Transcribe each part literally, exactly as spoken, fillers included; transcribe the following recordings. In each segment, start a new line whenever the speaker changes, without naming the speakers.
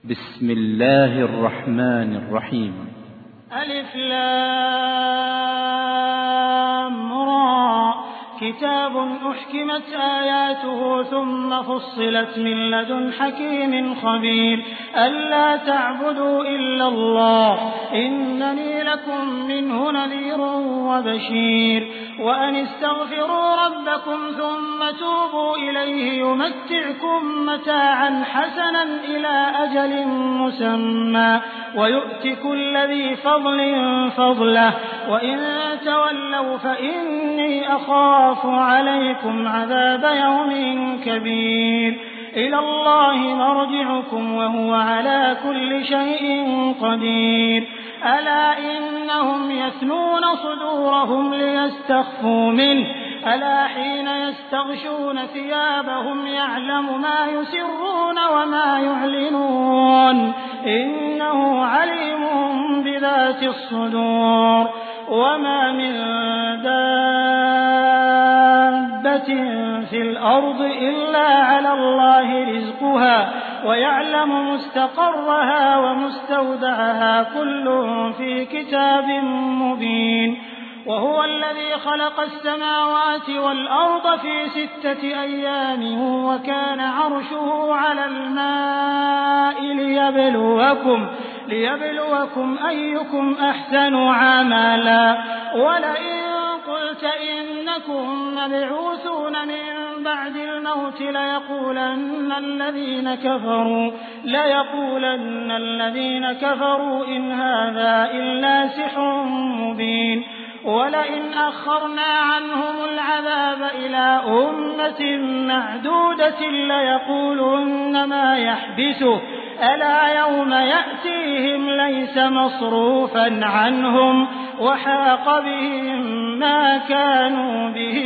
بسم الله الرحمن الرحيم.
ألف لام را كتاب أحكمت آياته ثم فصلت من لدن حكيم خبير ألا تعبدوا إلا الله إنني لكم منه نذير وبشير وأن استغفروا ربكم ثم توبوا إليه يمتعكم متاعا حسنا إلى أجل مسمى ويؤت كل ذي فضل فضله وإن تولوا فإني أخاف عليكم عذاب يوم كبير إلى الله مرجعكم وهو على كل شيء قدير ألا إنهم يثنون صدورهم ليستخفوا منه ألا حين يستغشون ثيابهم يعلم ما يسرون وما يعلنون إنه عليم بذات الصدور وما من دابة في الأرض إلا على الله رزقها ويعلم مستقرها ومستودعها كل في كتاب مبين وهو الذي خلق السماوات والأرض في ستة أيام وكان عرشه على الماء ليبلوكم, ليبلوكم أيكم أحسن عملا ولئن قلت إنكم مبعوثون من بعد الموت ليقولن الذين كفروا ليقولن الذين كفروا إن هذا إلا سحر مبين ولئن أخرنا عنهم العذاب إلى أمة معدودة ليقولن ما يحبسه ألا يوم يأتيهم ليس مصروفا عنهم وحاق بهم ما كانوا به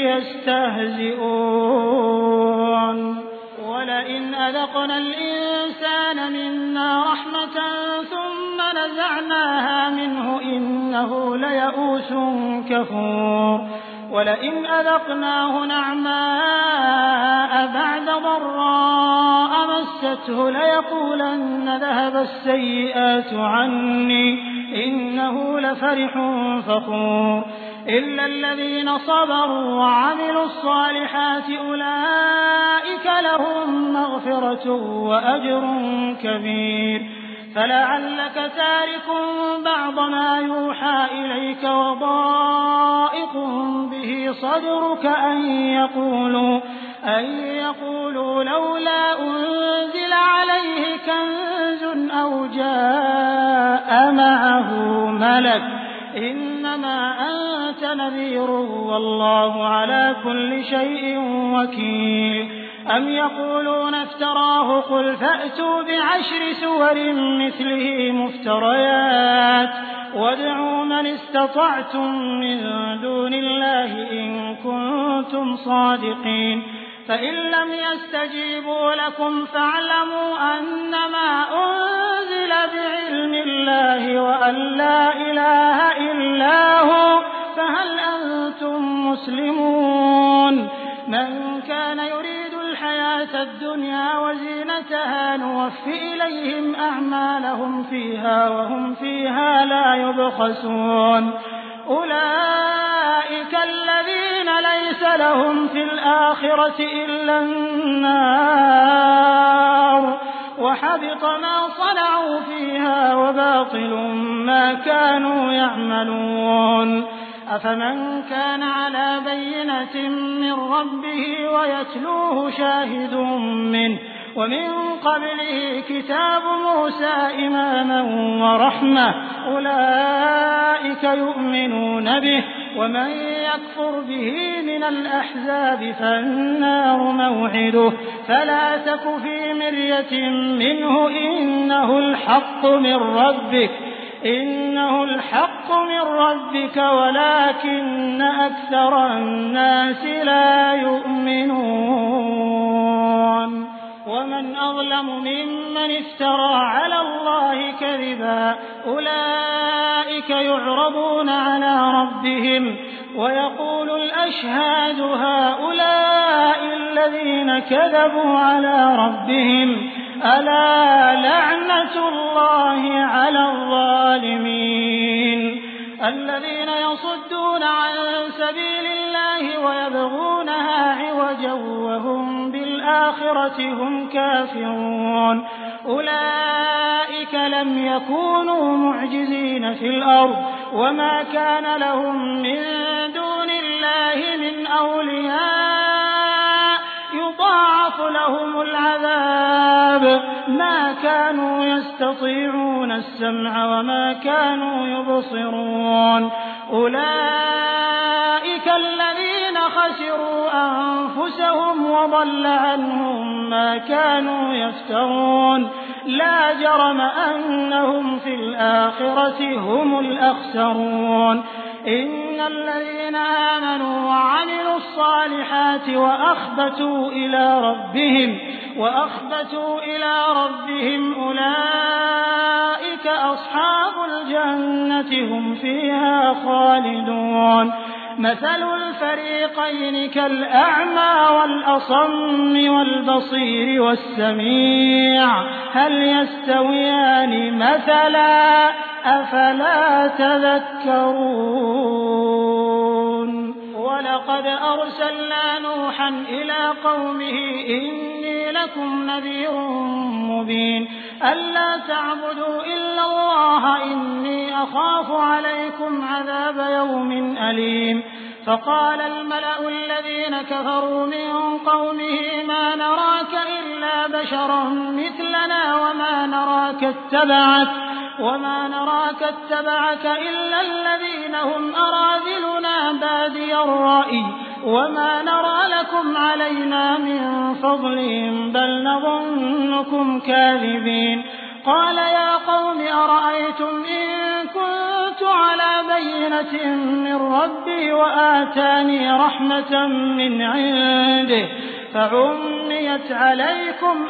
يستهزئون ولئن أذقنا الإنسان منا رحمة ثم نزعناها منه إنه ليئوس كفور ولئن أذقناه نعماء بعد ضراء مسته ليقولن ذهب السيئات عني إنه لفرح فخور إلا الذين صبروا وعملوا الصالحات أولئك لهم مغفرة وأجر كبير فلعلك تارك بعض ما يوحى إليك وضائق به صدرك أن يقولوا, أن يقولوا لولا أنزل عليه كنز أو جاء معه ملك إنما أنت نذير والله على كل شيء وكيل أم يقولون افتراه قل فأتوا بعشر سور مثله مفتريات وادعوا من استطعتم من دون الله إن كنتم صادقين فإن لم يستجيبوا لكم فاعلموا أنما أنزل بعلم الله وأن لا إله إلا هو فهل أنتم مسلمون من كان يريد الحياة الدنيا وزينتها نوفي إليهم أعمالهم فيها وهم فيها لا يبخسون أولئك الذين ليس لهم في الآخرة إلا النار وحبط ما صنعوا فيها وباطل ما كانوا يعملون أفمن كان على بينة من ربه ويتلوه شاهد منه ومن قبله كتاب موسى إماما ورحمة أولئك يؤمنون به ومن يكفر به من الأحزاب فالنار موعده فلا تك في مرية منه إنه الحق من ربك إنه الحق من ربك ولكن أكثر الناس لا يؤمنون ومن أظلم ممن افترى على الله كذبا أولئك يعرضون على ربهم ويقول الأشهاد هؤلاء الذين كذبوا على ربهم ألا لعنة الله على الظالمين الذين يصدون عن سبيل الله ويبغونها عوجا وهم بالآخرة هم كافرون أولئك لم يكونوا معجزين في الأرض وما كان لهم من دون الله من أولياء يضاعف لهم العذاب ما كانوا يستطيعون السمع وما كانوا يبصرون أولئك الذين خسروا أنفسهم وضل عنهم ما كانوا يفترون لا جرم أنهم في الآخرة هم الأخسرون إن الذين آمنوا وعملوا الصالحات وأخبتوا إلى ربهم وأخبتوا إلى ربهم أولئك أصحاب الجنة هم فيها خالدون مثل الفريقين كالأعمى والأصم والبصير والسميع هل يستويان مثلا أفلا تذكرون ولقد أرسلنا نوحا إلى قومه إني لكم نذير مبين ألا تعبدوا إلا الله إني أخاف عليكم عذاب يوم أليم فقال الملأ الذين كفروا من قومه ما نراك إلا بشرا مثلنا وما نراك اتبعك وما نراك اتبعك إلا الذين هم أراذلنا بادي الرأي وما نرى لكم علينا من فضل بل نظنكم كاذبين قال يا قوم أرأيتم إن كنت على بينة من ربي وآتاني رحمة من عنده فعميت عليكم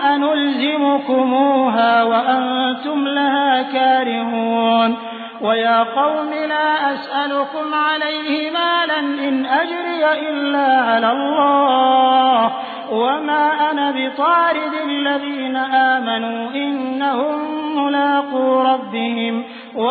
أنلزمكموها وأنتم لها كارهون ويا قوم لا أسألكم عليه مالا إن أجري إلا على الله وما أنا بطارد الذين آمنوا إنهم ملاقو ربهم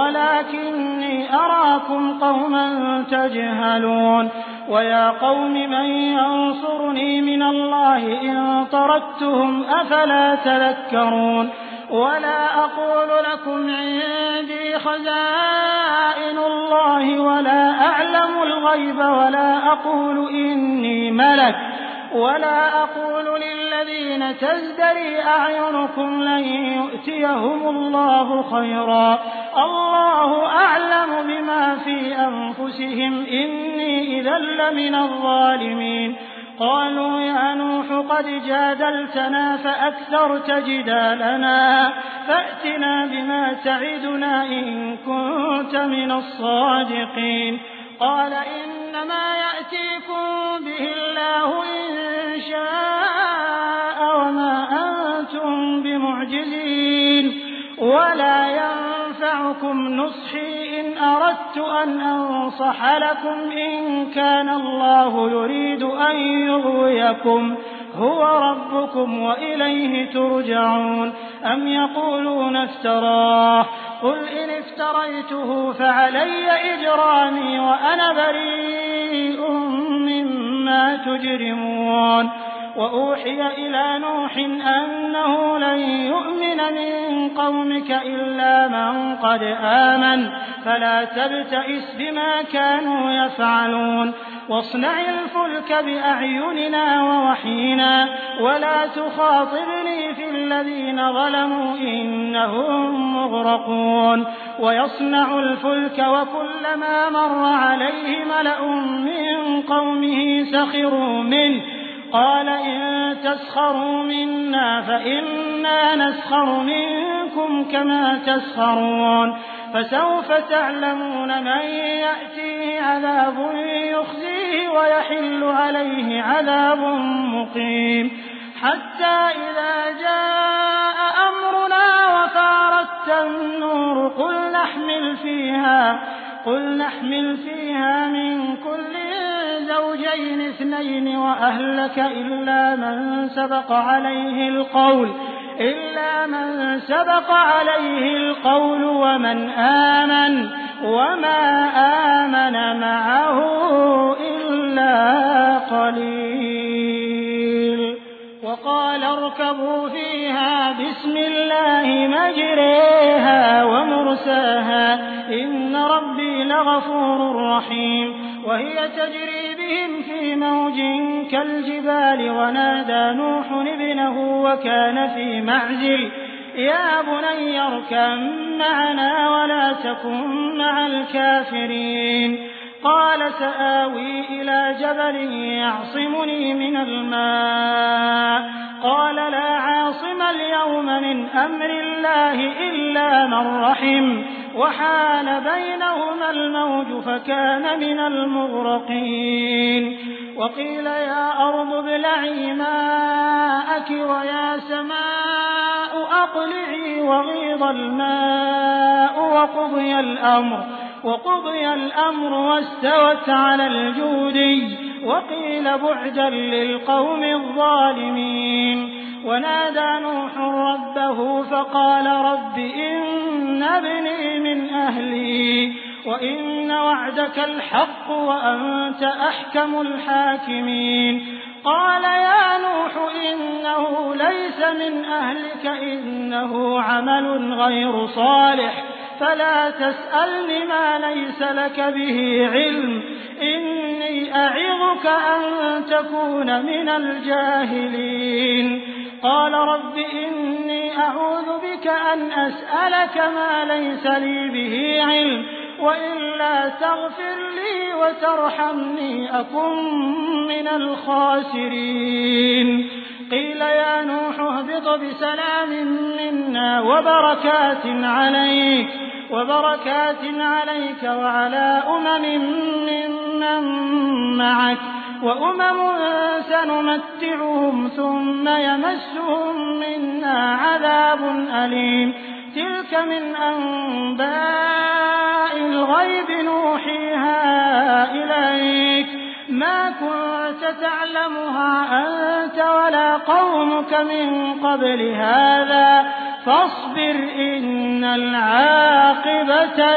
ولكني أراكم قوما تجهلون ويا قوم من ينصرني من الله إن طردتهم أفلا تذكرون ولا أقول لكم عندي خزائن الله ولا أعلم الغيب ولا أقول إني ملك ولا أقول للذين تزدري أعينكم لن يؤتيهم الله خيرا الله أعلم بما في أنفسهم إني إذا لمن الظالمين قالوا يا نوح قد جادلتنا فأكثرت جدالنا فأتنا بما تعدنا إن كنت من الصادقين قال إنما يأتيكم به الله إن شاء وما أنتم بمعجزين ولا ينفعكم نصحي إن أردت أن أنصح لكم إن كان الله يريد أن يغويكم هو ربكم وإليه ترجعون أم يقولون افتراه قل إن افتريته فعلي إجرامي وأنا بريء مما تجرمون وأوحي إلى نوح أنه لن يؤمن من قومك إلا من قد آمن فلا تبتئس بما كانوا يفعلون واصنع الفلك بأعيننا ووحينا ولا تخاطبني في الذين ظلموا إنهم مغرقون ويصنع الفلك وكلما مر عليه ملأ من قومه سخروا منه قال إن تسخروا منا فإنا نسخر منكم كما تسخرون فسوف تعلمون من يأتيه عذاب يخزيه ويحل عليه عذاب مقيم حتى إذا جاء أمرنا وفارت النور قل نحمل فيها قل نحمل فيها من كل زوجين اثنين وأهلك إلا من سبق عليه القول إلا من سبق عليه القول ومن آمن وما آمن معه إلا قليل. وقال اركبوا فيها بسم الله مجريها ومرساها إن ربي لغفور رحيم. وهي تجري بهم في موج كالجبال ونادى نوح ابنه وكان في معزل يا بني اركب معنا ولا تكن مع الكافرين. قال سآوي إلى جبل يعصمني من الماء قال لا عاصم اليوم من أمر الله إلا من رحم وحال بينهما الموج فكان من المغرقين. وقيل يا أرض ابلعي ماءك ويا سماء أقلعي وغيض الماء وقضي الأمر وقضي الأمر واستوت على الجودي وقيل بعدا للقوم الظالمين. ونادى نوح ربه فقال رب إن ابني من أهلي وإن وعدك الحق وأنت أحكم الحاكمين. قال يا نوح إنه ليس من أهلك إنه عمل غير صالح فلا تسألني ما ليس لك به علم إني أعظك أن تكون من الجاهلين. قال رب إني أعوذ بك أن أسألك ما ليس لي به علم وإلا تغفر لي وترحمني أكن من الخاسرين. قيل يا نوح اهبط بسلام منا وبركات عليك وبركات عليك وعلى أمم ممن معك وأمم سنمتعهم ثم يمسهم منا عذاب أليم. تلك من أنباء الغيب نوحيها إليك ما كنت تعلمها أنت ولا قومك من قبل هذا فاصبر إن العاقبة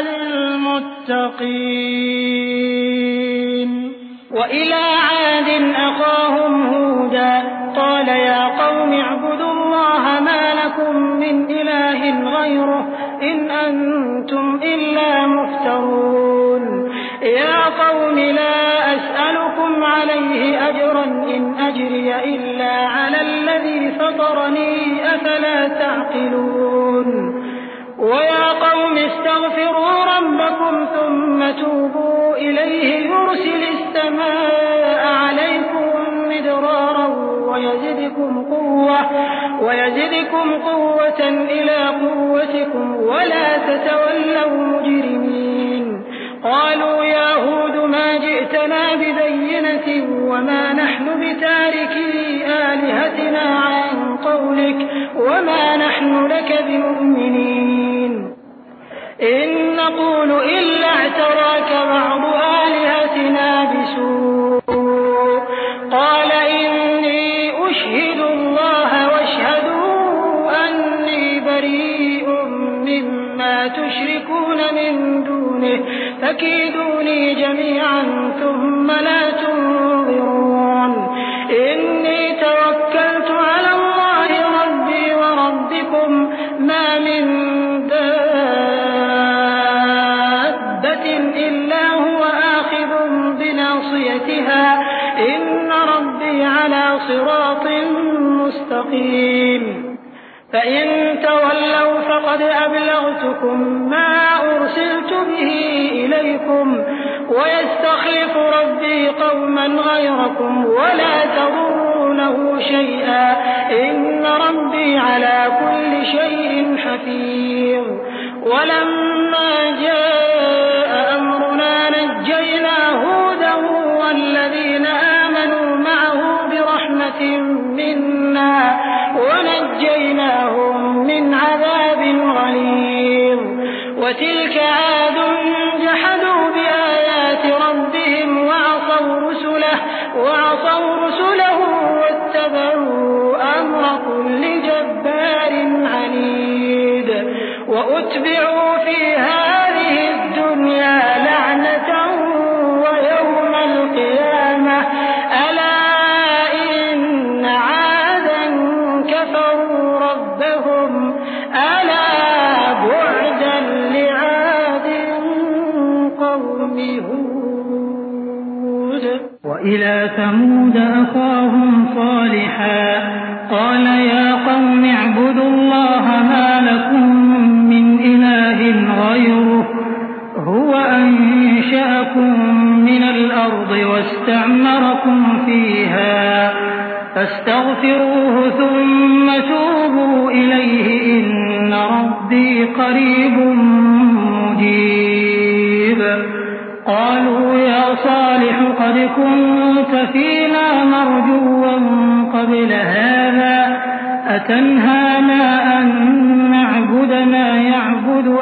للمتقين. وإلى عاد أخاهم هودا قال يا قوم اعبدوا الله ما لكم من إله غيره إن أنتم إلا مفترون. يا قوم لا أسألكم عليه أجرا إن أجري إلا على الذي فطرني أفلا تعقلون. ويا قوم استغفروا ربكم ثم توبوا إليه يرسل السماء عليكم مدرارا ويزدكم قوة ويزدكم قوة إلى قوتكم ولا تتولوا مجرمين. قالوا يا هود ما جئتنا ببينة وما نحن بتاركي آلهتنا عن قولك وما نحن لك بمؤمنين إن نقول إلا اعتراك بعض آلهتنا بسوء. قال إني أشهد الله واشهدوا أني بريء مما تشركون من دونه فكيدوني جميعا ثم لا تنظرون. إني توكلت على الله ربي وربكم ما من دابة إلا هو آخذ بناصيتها إن ربي على صراط مستقيم. فإن تولوا فقد أبلغتكم ما أرسلت به إليكم ويستخلف ربي قوما غيركم ولا تضرونه شيئا إن ربي على كل شيء حفيظ. ولما جاء أمرنا نجينا هودا والذين آمنوا معه برحمة منا ونجيناهم من عذاب غليظ. وتلك عاد جحدوا بآيات ربهم وعصوا رسله وعصوا رسله واتبعوا أمر كل جبار وأتبعوا في هذه الدنيا لعنة ويوم القيامة ألا إن عادا كفروا ربهم ألا بعدا لعاد قوم هود.
وإلى ثمود أخاهم صالحا قال يا قوم اعبدوا الله ما لكم من إله غيره هو أنشأكم من الأرض واستعمركم فيها فاستغفروه ثم توبوا إليه إن ربي قريب مجيب. قالوا يا صالح قد كنت فينا مرجوا قبل هذا أتنهانا أن نعبد ما يعبد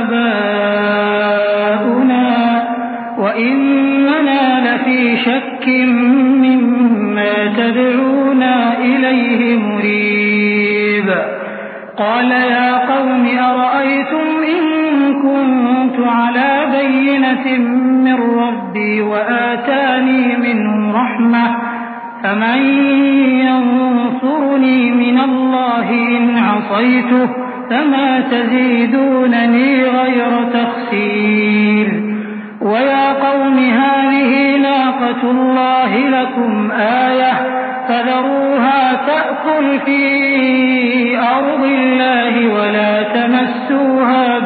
آباؤنا وإننا لفي شك مما تدعونا إليه مريب. قال يا قوم أرأيتم إن كنت على بينة من ربي وآتاني منه رحمة فمن ينصرني من الله إن عصيته فما تزيدونني غير تخسير. ويا قوم هذه ناقة الله لكم آية فذروها تأكل في أرض الله ولا تمسوها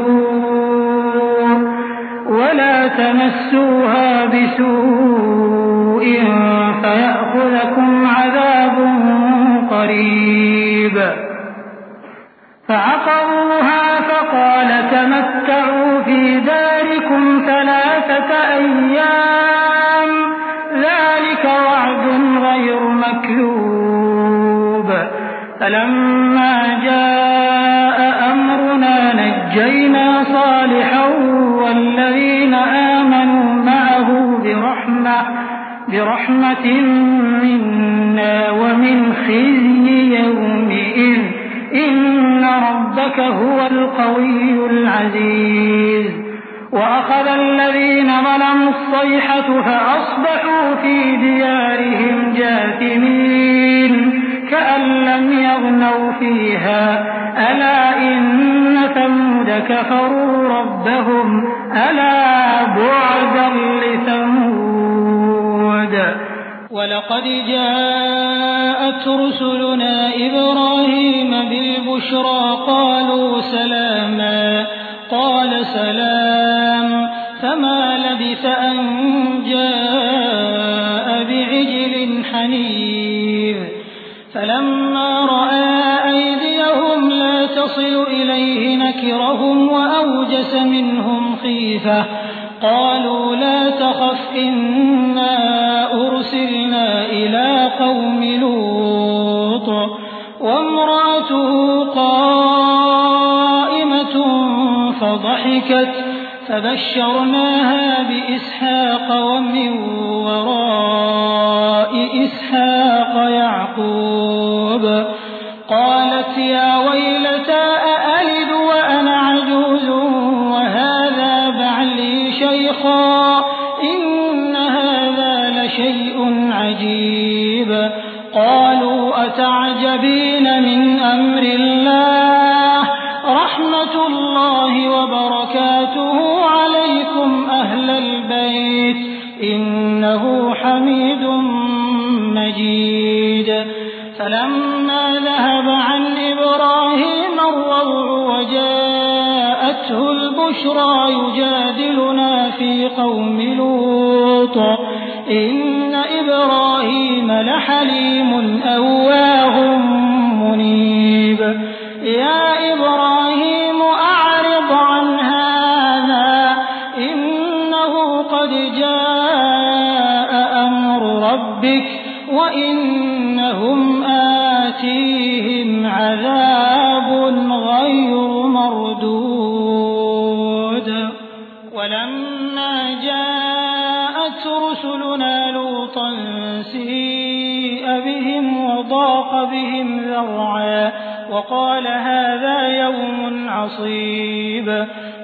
بسوء ولا تمسوها بسوء فيأخذكم عذاب قريب. فعقروها فقال تمتعوا في داركم ثلاثة أيام ذلك وعد غير مكذوب. فلما جاء أمرنا نجينا صالحا والذين آمنوا معه برحمة برحمة منا ومن خزي يومئذ إن ربك هو القوي العزيز. وأخذ الذين ظلموا الصيحة فأصبحوا في ديارهم جاثمين كأن لم يغنوا فيها ألا إن ثمود كفروا ربهم ألا بعدا لثمود.
ولقد جاءت رسلنا إبراهيم بالبشرى قالوا سلاما قال سلام فما لبث أن جاء بعجل حنيذ. فلما رأى أيديهم لا تصل إليه نكرهم وأوجس منهم خيفة قالوا لا تخف إنا أرسلنا إلى قوم لوط وامرأته قائمة فضحكت فبشرناها بإسحاق ومن وراء إسحاق يعقوب. قالت يا ويلتى أألد وأنا عجوز وهذا بعلي شيخا إن هذا لشيء عجيب. قالوا أتعجبين من أمر الله رحمة الله وبركاته عليكم أهل البيت إنه حميد مجيد. فلما ذهب عن إبراهيم الروع وجاءته البشرى يجادلنا في قوم لوط إن إبراهيم لحليم أواه منيب. يا إبراهيم أعرض عن هذا إنه قد جاء أمر ربك وإنهم آتيهم عذاب غير مردود. ولما جاءت رسلنا لوطا سيء بهم وضاق بهم ذرعا وقال هذا يوم حصيب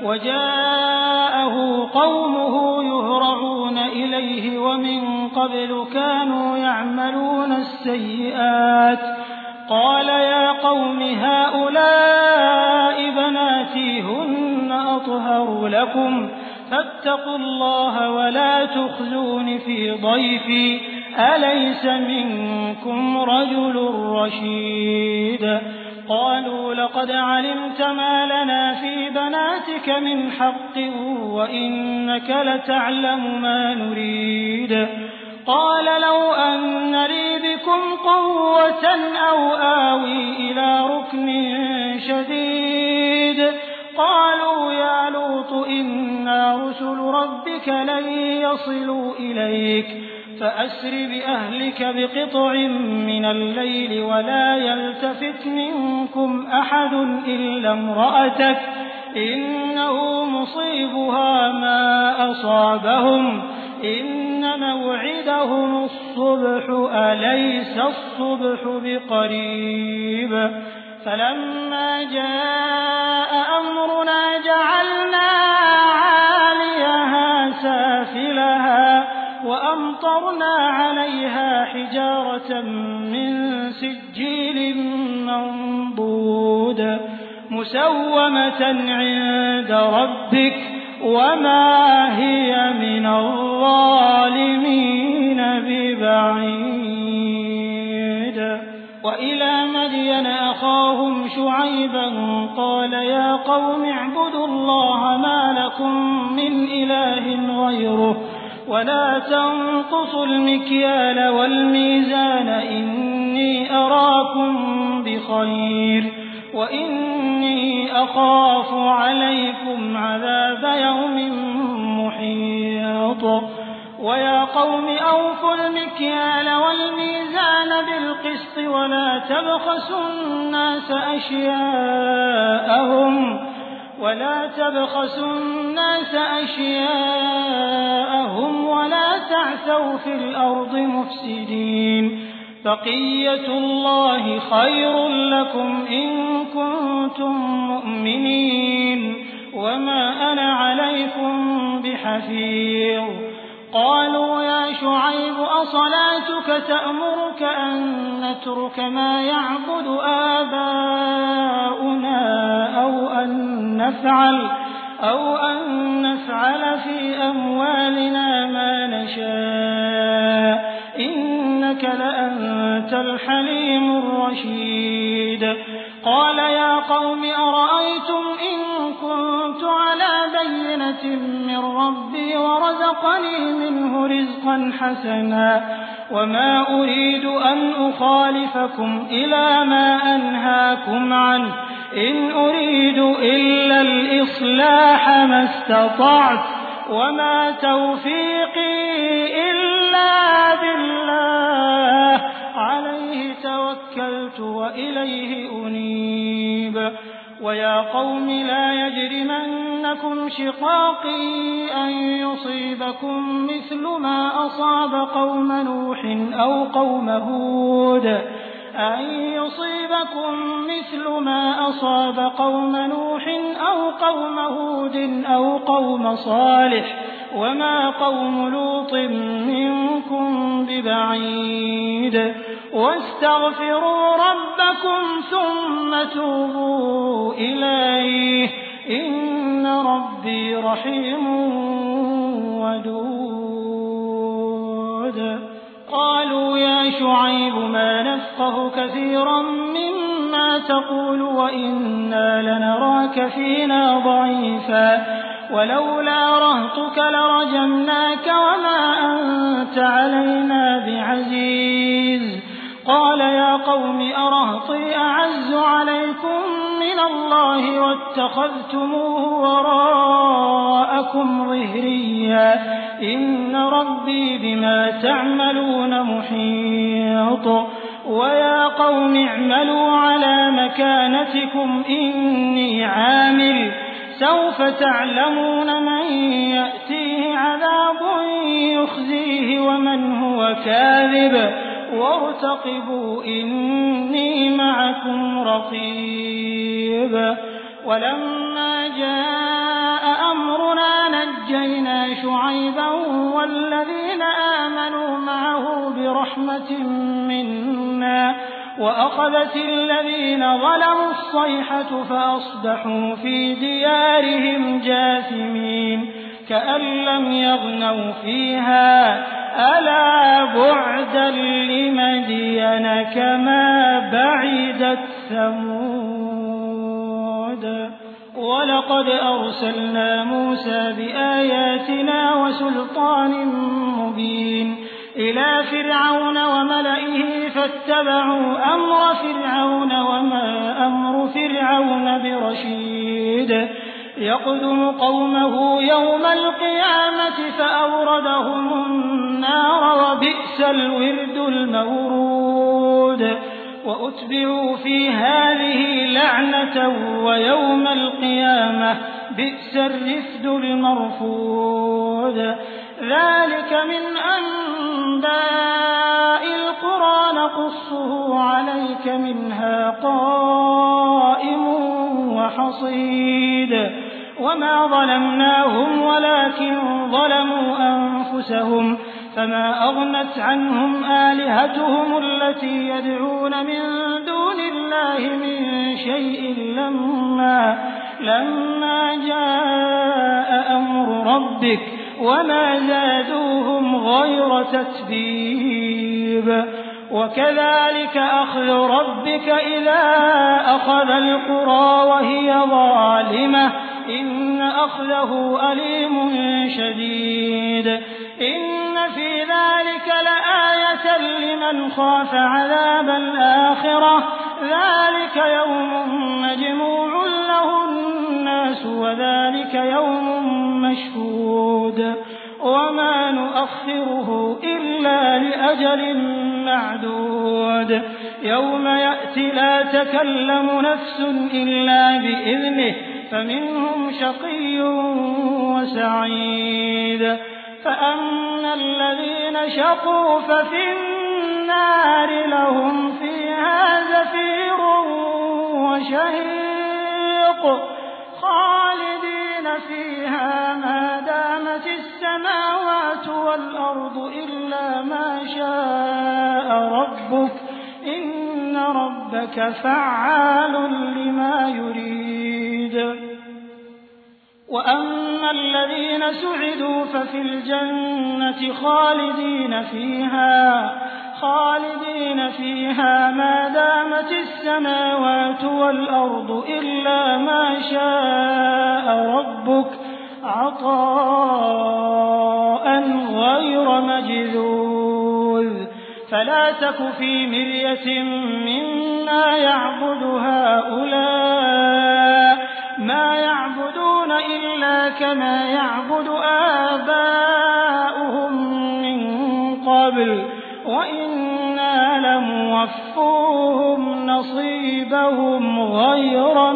وجاءه قومه يهرعون إليه ومن قبل كانوا يعملون السيئات قال يا قوم هؤلاء بناتي هن أطهر لكم فاتقوا الله ولا تخزون في ضيفي أليس منكم رجل رشيد قالوا لقد علمت ما لنا في بناتك من حق وإنك لتعلم ما نريد قال لو أن لي بكم قوة أو آوي إلى ركن شديد قالوا يا لوط إنا رسل ربك لن يصلوا إليك فأسر بأهلك بقطع من الليل ولا يلتفت منكم أحد إلا امرأتك إنه مصيبها ما أصابهم إن موعدهم الصبح أليس الصبح بقريب فلما جاء أمرنا جعلنا عاليها سافلها وأمطرنا عليها حجارة من سجيل منضود مسومة عند ربك وما هي من الظالمين ببعيد وإلى مدين أخاهم شعيبا قال يا قوم اعبدوا الله ما لكم من إله غيره ولا تنقصوا المكيال والميزان إني أراكم بخير وإني أخاف عليكم عذاب يوم محيط ويا قوم أوفوا المكيال والميزان بالقسط ولا تبخسوا الناس أشياءهم ولا تبخسوا الناس أشياءهم ولا تعثوا في الأرض مفسدين بقية الله خير لكم إن كنتم مؤمنين وما أنا عليكم بحفيظ قالوا يا شعيب أصلاتك تأمرك أن نترك ما يعبد آباؤنا أو أن نفعل أو أن نفعل في أموالنا ما نشاء إنك لأنت الحليم الرشيد قال يا قوم أرأيتم إن كنت على بينة من ربي ورزقني منه رزقا حسنا وما أريد أن أخالفكم إلى ما أنهاكم عنه إن أريد إلا الإصلاح ما استطعت وما توفيقي إلا بالله عليه توكلت وإليه أنيب ويا قوم لا يجرمنكم شقاقي أن يصيبكم مثل ما أصاب قوم نوح أو قوم هود أن يصيبكم مثل ما أصاب قوم نوح أو قوم هود أو قوم صالح وما قوم لوط منكم ببعيد واستغفروا ربكم ثم توبوا إليه إن ربي رحيم ودود قالوا يا شعيب ما نفقه كثيرا مما تقول وإنا لنراك فينا ضعيفا ولولا رهطك لرجمناك وما أنت علينا بعزيز قال يا قوم أرهطي أعز عليكم من الله واتخذتموه وراءكم ظهريا إن ربي بما تعملون محيط ويا قوم اعملوا على مكانتكم إني عامل سوف تعلمون من يأتيه عذاب يخزيه ومن هو كاذب وارتقبوا إني معكم رقيب ولما جاء أمرنا نجينا شعيبا والذين آمنوا معه برحمة منا وأخذت الذين ظلموا الصيحة فأصبحوا في ديارهم جاثمين كأن لم يغنوا فيها ألا بعدا لمدين كما بعدت ثمود ولقد أرسلنا موسى بآياتنا وسلطان مبين إلى فرعون وملئه فاتبعوا أمر فرعون وما أمر فرعون برشيد يقدم قومه يوم القيامة فأوردهم النار وبئس الورد المورود وأتبعوا في هذه لعنة ويوم القيامة بئس الرفد المرفود ذلك من أنباء القرى نقصه عليك منها قائم وحصيد وما ظلمناهم ولكن ظلموا أنفسهم فما أغنت عنهم آلهتهم التي يدعون من دون الله من شيء لما, لما جاء أمر ربك وما زادوهم غير تتبيب وكذلك أخذ ربك إذا أخذ القرى وهي ظالمة إن أخذه أليم شديد إن في ذلك لآية لمن خاف عذاب الآخرة ذلك يوم مجموع له الناس وذلك يوم مشهود وما نؤخره إلا لأجل معدود يوم يأتي لا تكلم نفس إلا بإذنه فمنهم شقي وسعيد فأما الذين شقوا ففي النار لهم فيها زفير وشهيق خالدين فيها ما دامت السماوات والأرض إلا ما شاء ربك إن ربك فعال لما يريد وأما الذين سعدوا ففي الجنة خالدين فيها خالدين فيها ما دامت السماوات والأرض إلا ما شاء ربك عطاء غير مجذوذ فلا تك في مرية مما يعبد هؤلاء ما يعبدون إلا كما يعبد آباؤهم من قبل وإنا لموفوهم نصيبهم غير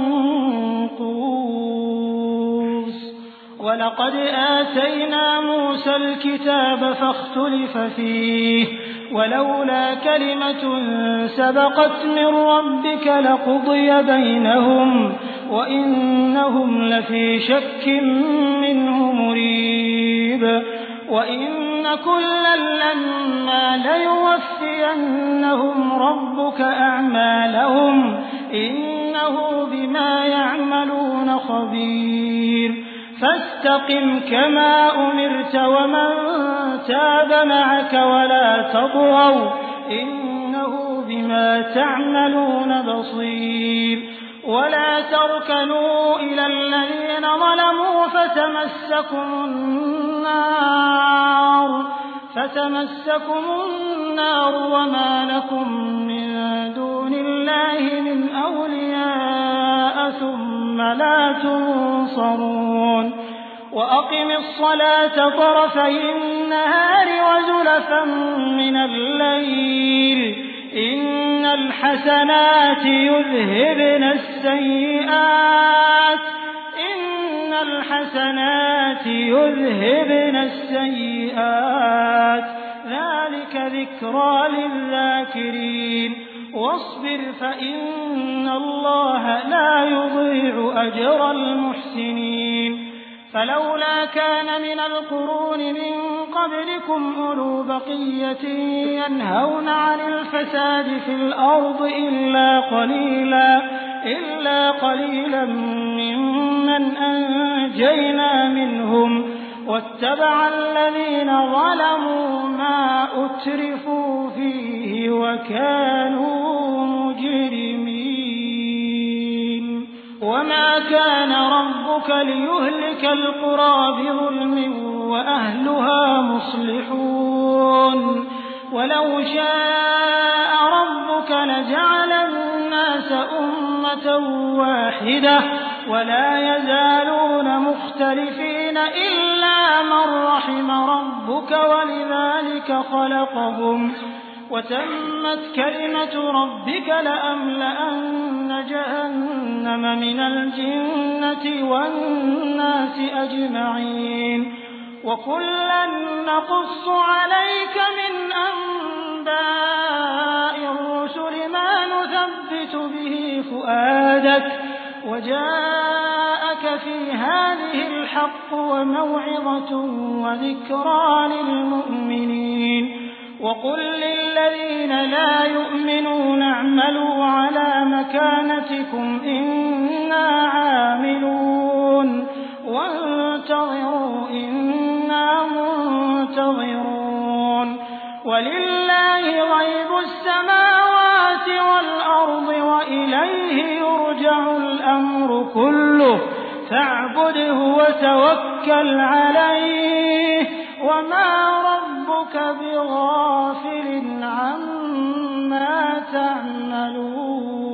منقوص ولقد آتينا موسى الكتاب فاختلف فيه ولولا كلمة سبقت من ربك لقضي بينهم وإنهم لفي شك منه مريب وإن كلا لما ليوفينهم ربك أعمالهم إنه بما يعملون خبير فاستقم كما أمرت ومن تاب معك ولا تطغوا إنه بما تعملون بصير ولا تركنوا إلى الذين ظلموا فتمسكم النار فتمسكم النار وما لكم من دون الله من أولياء ثم لا تنصرون وأقم الصلاة طرفي النهار وزلفا من الليل إن الحسنات يذهبن السيئات إن الحسنات يذهبن السيئات ذلك ذكرى للذاكرين واصبر فإن الله لا يضيع أجر المحسنين فلولا كان من القرون من قبلكم أولو بقية ينهون عن الفساد في الأرض إلا قليلا إلا قليلا ممن أنجينا منهم واتبع الذين ظلموا ما أترفوا فيه وكانوا مجرمين وما كان ربك ليهلك القرى بظلم وأهلها مصلحون ولو شاء ربك لجعل الناس أمة واحدة ولا يزالون مختلفين إلا من رحم ربك ولذلك خلقهم وتمت كلمة ربك لأملأن جهنم من الجنة والناس أجمعين وكلا نقص عليك من أنباء الرسل ما نثبت به فؤادك وجاءك في هذه الحق وموعظة وذكرى للمؤمنين وقل للذين لا يؤمنون اعملوا على مكانتكم إنا عاملون وانتظروا إنا منتظرون ولله غيب السماوات والأرض وإليه يرجع الأمر كله فاعبده وتوكل عليه وما ربك بغافل عما تعملون